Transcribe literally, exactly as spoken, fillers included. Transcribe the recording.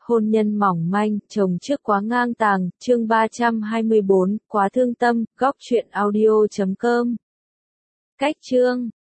hôn nhân mỏng manh, chồng trước quá ngang tàng, chương ba trăm hai mươi bốn, quá thương tâm, góc truyện audio chấm com. Cách chương